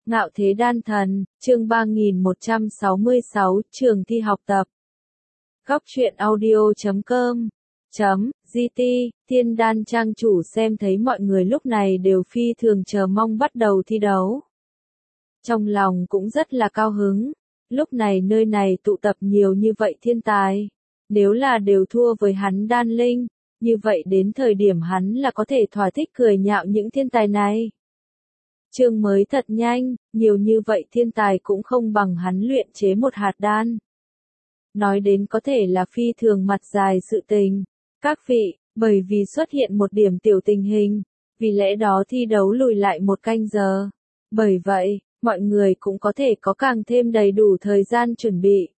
Ngạo thế đan thần, chương 3166, trường thi học tập. Góc truyện audio.com GT, Thiên Đan trang chủ xem thấy mọi người lúc này đều phi thường chờ mong bắt đầu thi đấu. Trong lòng cũng rất là cao hứng, lúc này nơi này tụ tập nhiều như vậy thiên tài. Nếu là đều thua với hắn đan linh, như vậy đến thời điểm hắn là có thể thỏa thích cười nhạo những thiên tài này. Chương mới thật nhanh, nhiều như vậy thiên tài cũng không bằng hắn luyện chế một hạt đan. Nói đến có thể là phi thường mặt dài sự tình. Các vị, bởi vì xuất hiện một điểm tiểu tình hình, vì lẽ đó thi đấu lùi lại một canh giờ. Bởi vậy, mọi người cũng có thể có càng thêm đầy đủ thời gian chuẩn bị.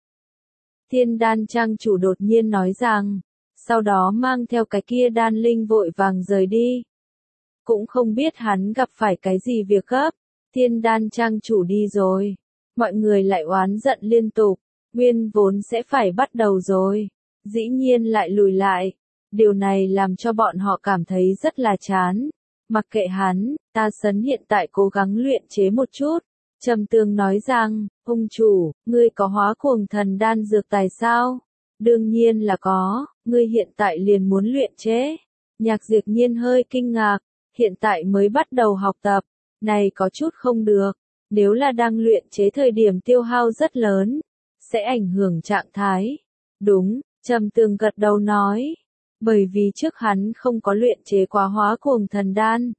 Thiên Đan trang chủ đột nhiên nói rằng, sau đó mang theo cái kia đan linh vội vàng rời đi. Cũng không biết hắn gặp phải cái gì việc gấp, Thiên Đan trang chủ đi rồi. Mọi người lại oán giận liên tục, nguyên vốn sẽ phải bắt đầu rồi, dĩ nhiên lại lùi lại. Điều này làm cho bọn họ cảm thấy rất là chán. Mặc kệ hắn, ta sấn hiện tại cố gắng luyện chế một chút. Trầm Tường nói rằng, ông chủ, ngươi có hóa cuồng thần đan dược tài sao? Đương nhiên là có, ngươi hiện tại liền muốn luyện chế. Nhạc Diệp Nhiên hơi kinh ngạc, hiện tại mới bắt đầu học tập, này có chút không được, nếu là đang luyện chế thời điểm tiêu hao rất lớn, sẽ ảnh hưởng trạng thái. Đúng, Trầm Tường gật đầu nói, bởi vì trước hắn không có luyện chế quá hóa cuồng thần đan.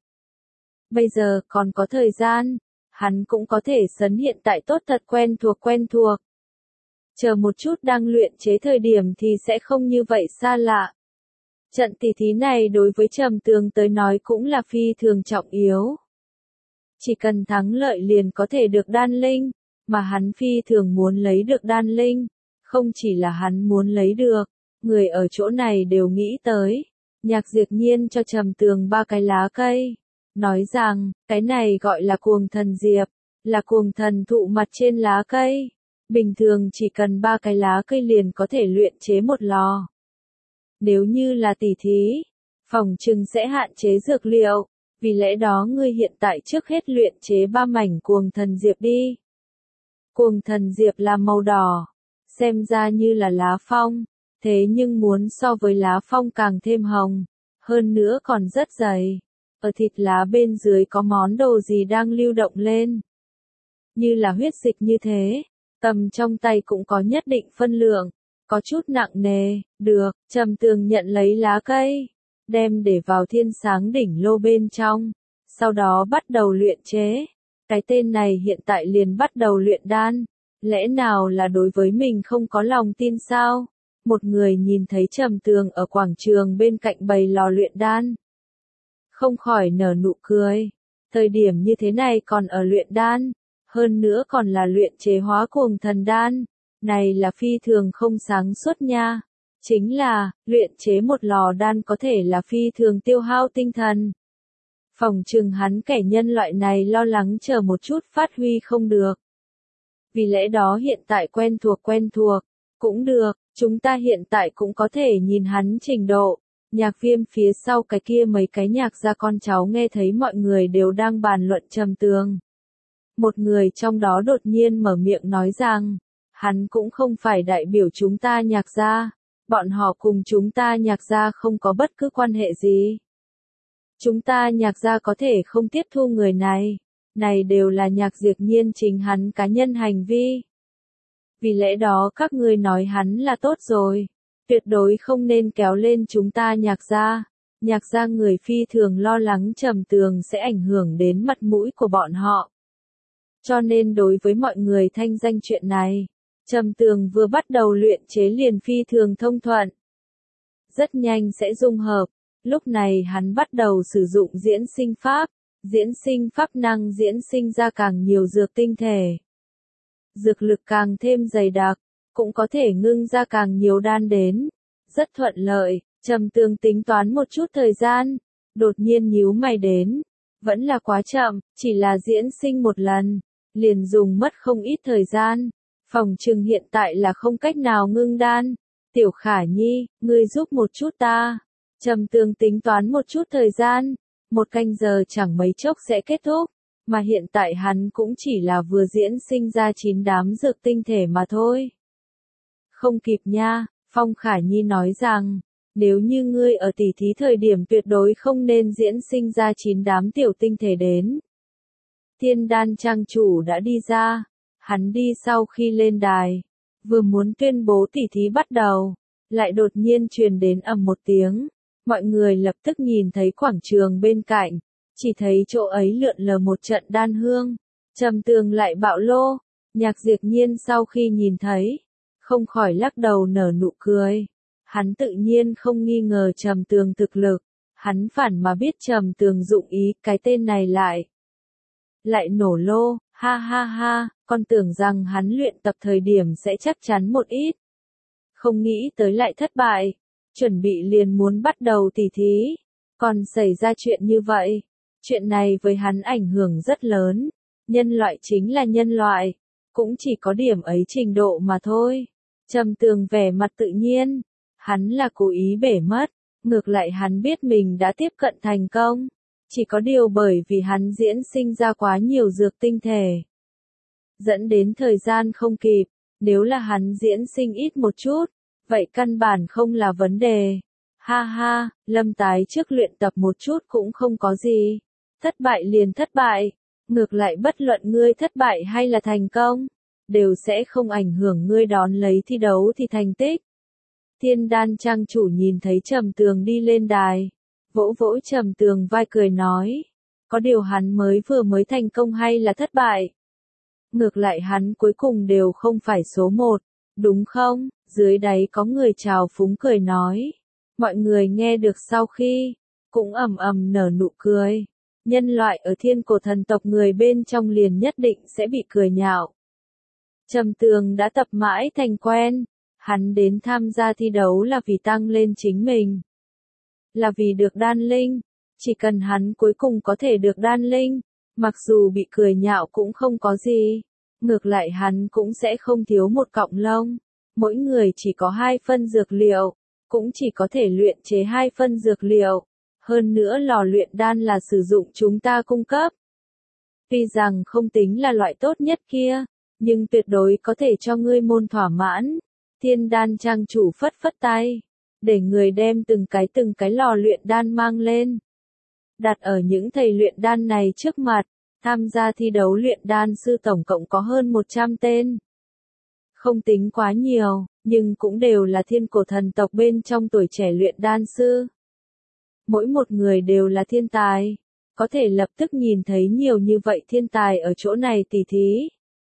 Bây giờ còn có thời gian, hắn cũng có thể sấn hiện tại tốt thật quen thuộc. Chờ một chút đang luyện chế thời điểm thì sẽ không như vậy xa lạ. Trận tỷ thí này đối với Trầm Tường tới nói cũng là phi thường trọng yếu. Chỉ cần thắng lợi liền có thể được đan linh, mà hắn phi thường muốn lấy được đan linh. Không chỉ là hắn muốn lấy được, người ở chỗ này đều nghĩ tới. Nhạc Diệp Nhiên cho Trầm Tường 3 cái lá cây, nói rằng, cái này gọi là cuồng thần diệp, là cuồng thần thụ mặt trên lá cây. Bình thường chỉ cần 3 cái lá cây liền có thể luyện chế một lò. Nếu như là tỷ thí, phòng trừng sẽ hạn chế dược liệu, vì lẽ đó ngươi hiện tại trước hết luyện chế 3 mảnh cuồng thần diệp đi. Cuồng thần diệp là màu đỏ, xem ra như là lá phong, thế nhưng muốn so với lá phong càng thêm hồng, hơn nữa còn rất dày. Ở thịt lá bên dưới có món đồ gì đang lưu động lên, như là huyết dịch như thế, cầm trong tay cũng có nhất định phân lượng. Có chút nặng nề, được, Trầm Tường nhận lấy lá cây, đem để vào thiên sáng đỉnh lô bên trong, sau đó bắt đầu luyện chế. Cái tên này hiện tại liền bắt đầu luyện đan, lẽ nào là đối với mình không có lòng tin sao? Một người nhìn thấy Trầm Tường ở quảng trường bên cạnh bày lò luyện đan, không khỏi nở nụ cười. Thời điểm như thế này còn ở luyện đan, hơn nữa còn là luyện chế hóa cuồng thần đan. Này là phi thường không sáng suốt nha. Chính là, luyện chế một lò đan có thể là phi thường tiêu hao tinh thần. Phòng trừng hắn kẻ nhân loại này lo lắng chờ một chút phát huy không được. Vì lẽ đó hiện tại quen thuộc, cũng được, chúng ta hiện tại cũng có thể nhìn hắn trình độ. Nhạc Viêm phía sau cái kia mấy cái nhạc gia con cháu nghe thấy mọi người đều đang bàn luận Trầm Tường. Một người trong đó đột nhiên mở miệng nói rằng, hắn cũng không phải đại biểu chúng ta nhạc gia, bọn họ cùng chúng ta nhạc gia không có bất cứ quan hệ gì. Chúng ta nhạc gia có thể không tiếp thu người này đều là Nhạc Diệp Nhiên chính hắn cá nhân hành vi. Vì lẽ đó các ngươi nói hắn là tốt rồi, tuyệt đối không nên kéo lên chúng ta nhạc gia người phi thường lo lắng Trầm Tường sẽ ảnh hưởng đến mặt mũi của bọn họ. Cho nên đối với mọi người thanh danh chuyện này, Trầm Tường vừa bắt đầu luyện chế liền phi thường thông thuận. Rất nhanh sẽ dung hợp, lúc này hắn bắt đầu sử dụng diễn sinh pháp năng diễn sinh ra càng nhiều dược tinh thể. Dược lực càng thêm dày đặc, cũng có thể ngưng ra càng nhiều đan đến. Rất thuận lợi, Trầm Tường tính toán một chút thời gian, đột nhiên nhíu mày đến. Vẫn là quá chậm, chỉ là diễn sinh một lần, liền dùng mất không ít thời gian. Phòng trừng hiện tại là không cách nào ngưng đan. Tiểu Khả Nhi, ngươi giúp một chút ta. Trầm Tường tính toán một chút thời gian, 1 canh giờ chẳng mấy chốc sẽ kết thúc. mà hiện tại hắn cũng chỉ là vừa diễn sinh ra 9 đám dược tinh thể mà thôi. Không kịp nha, Phong Khả Nhi nói rằng, nếu như ngươi ở tỉ thí thời điểm tuyệt đối không nên diễn sinh ra 9 đám tiểu tinh thể đến. Thiên Đan trang chủ đã đi ra, hắn đi sau khi lên đài, vừa muốn tuyên bố tỉ thí bắt đầu, lại đột nhiên truyền đến ầm một tiếng, mọi người lập tức nhìn thấy quảng trường bên cạnh, chỉ thấy chỗ ấy lượn lờ một trận đan hương, Trầm Tường lại bạo lô, Nhạc Diệp Nhiên sau khi nhìn thấy, không khỏi lắc đầu nở nụ cười. Hắn tự nhiên không nghi ngờ Trầm Tường thực lực, hắn phản mà biết Trầm Tường dụng ý cái tên này lại nổ lô, ha ha ha, con tưởng rằng hắn luyện tập thời điểm sẽ chắc chắn một ít. Không nghĩ tới lại thất bại, chuẩn bị liền muốn bắt đầu tỉ thí, còn xảy ra chuyện như vậy. Chuyện này với hắn ảnh hưởng rất lớn, nhân loại chính là nhân loại, cũng chỉ có điểm ấy trình độ mà thôi. Trầm Tường vẻ mặt tự nhiên, hắn là cố ý bể mất, ngược lại hắn biết mình đã tiếp cận thành công, chỉ có điều bởi vì hắn diễn sinh ra quá nhiều dược tinh thể, dẫn đến thời gian không kịp, nếu là hắn diễn sinh ít một chút, vậy căn bản không là vấn đề. Ha ha, Lâm Tái trước luyện tập một chút cũng không có gì, thất bại liền thất bại, ngược lại bất luận ngươi thất bại hay là thành công, đều sẽ không ảnh hưởng ngươi đón lấy thi đấu thì thành tích. Thiên Đan trang chủ nhìn thấy Trầm Tường đi lên đài, vỗ vỗ Trầm Tường vai cười nói, có điều hắn mới thành công hay là thất bại? Ngược lại hắn cuối cùng đều không phải số 1, đúng không? Dưới đáy có người chào phúng cười nói. Mọi người nghe được sau khi, cũng ầm ầm nở nụ cười. Nhân loại ở Thiên Cổ thần tộc người bên trong liền nhất định sẽ bị cười nhạo. Trầm Tường đã tập mãi thành quen, hắn đến tham gia thi đấu là vì tăng lên chính mình. Là vì được đan linh, chỉ cần hắn cuối cùng có thể được đan linh, mặc dù bị cười nhạo cũng không có gì, ngược lại hắn cũng sẽ không thiếu một cọng lông. Mỗi người chỉ có 2 phân dược liệu, cũng chỉ có thể luyện chế 2 phân dược liệu. Hơn nữa lò luyện đan là sử dụng chúng ta cung cấp. Tuy rằng không tính là loại tốt nhất kia, nhưng tuyệt đối có thể cho ngươi môn thỏa mãn. Thiên Đan trang chủ phất phất tay, để người đem từng cái lò luyện đan mang lên. Đặt ở những thầy luyện đan này trước mặt, tham gia thi đấu luyện đan sư tổng cộng có hơn 100 tên. Không tính quá nhiều, nhưng cũng đều là Thiên Cổ thần tộc bên trong tuổi trẻ luyện đan sư. Mỗi một người đều là thiên tài, có thể lập tức nhìn thấy nhiều như vậy thiên tài ở chỗ này tỉ thí.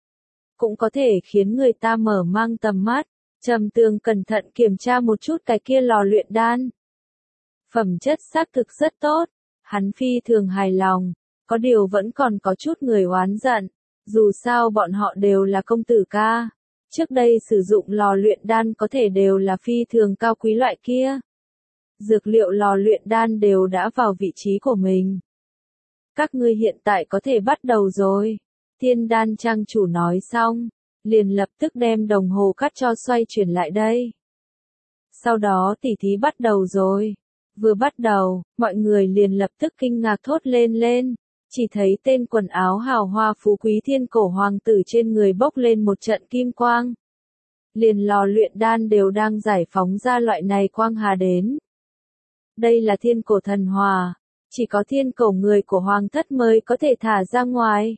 Cũng có thể khiến người ta mở mang tầm mắt. Trầm Tường cẩn thận kiểm tra một chút cái kia lò luyện đan. Phẩm chất xác thực rất tốt, hắn phi thường hài lòng, có điều vẫn còn có chút người oán giận, dù sao bọn họ đều là công tử ca. Trước đây sử dụng lò luyện đan có thể đều là phi thường cao quý loại kia. Dược liệu lò luyện đan đều đã vào vị trí của mình. Các ngươi hiện tại có thể bắt đầu rồi. Thiên Đan trang chủ nói xong, liền lập tức đem đồng hồ cắt cho xoay chuyển lại đây. Sau đó tỉ thí bắt đầu rồi. Vừa bắt đầu, mọi người liền lập tức kinh ngạc thốt lên. Chỉ thấy tên quần áo hào hoa phú quý thiên cổ hoàng tử trên người bốc lên một trận kim quang. Liền lò luyện đan đều đang giải phóng ra loại này quang hà đến. Đây là thiên cổ thần hòa, chỉ có thiên cổ người của hoàng thất mới có thể thả ra ngoài.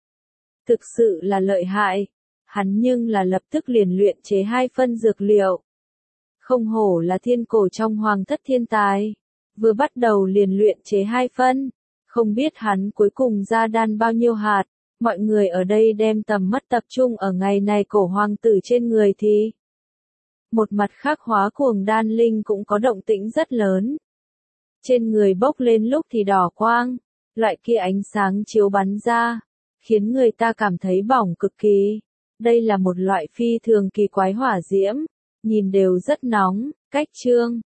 Thực sự là lợi hại, hắn nhưng là lập tức liền luyện chế 2 phân dược liệu. Không hổ là thiên cổ trong hoàng thất thiên tài, vừa bắt đầu liền luyện chế 2 phân, không biết hắn cuối cùng ra đan bao nhiêu hạt. Mọi người ở đây đem tầm mắt tập trung ở ngày này cổ hoàng tử trên người thì. Một mặt khác hóa cuồng đan linh cũng có động tĩnh rất lớn. Trên người bốc lên lúc thì đỏ quang, loại kia ánh sáng chiếu bắn ra, khiến người ta cảm thấy bỏng cực kỳ. Đây là một loại phi thường kỳ quái hỏa diễm, nhìn đều rất nóng. Cách chương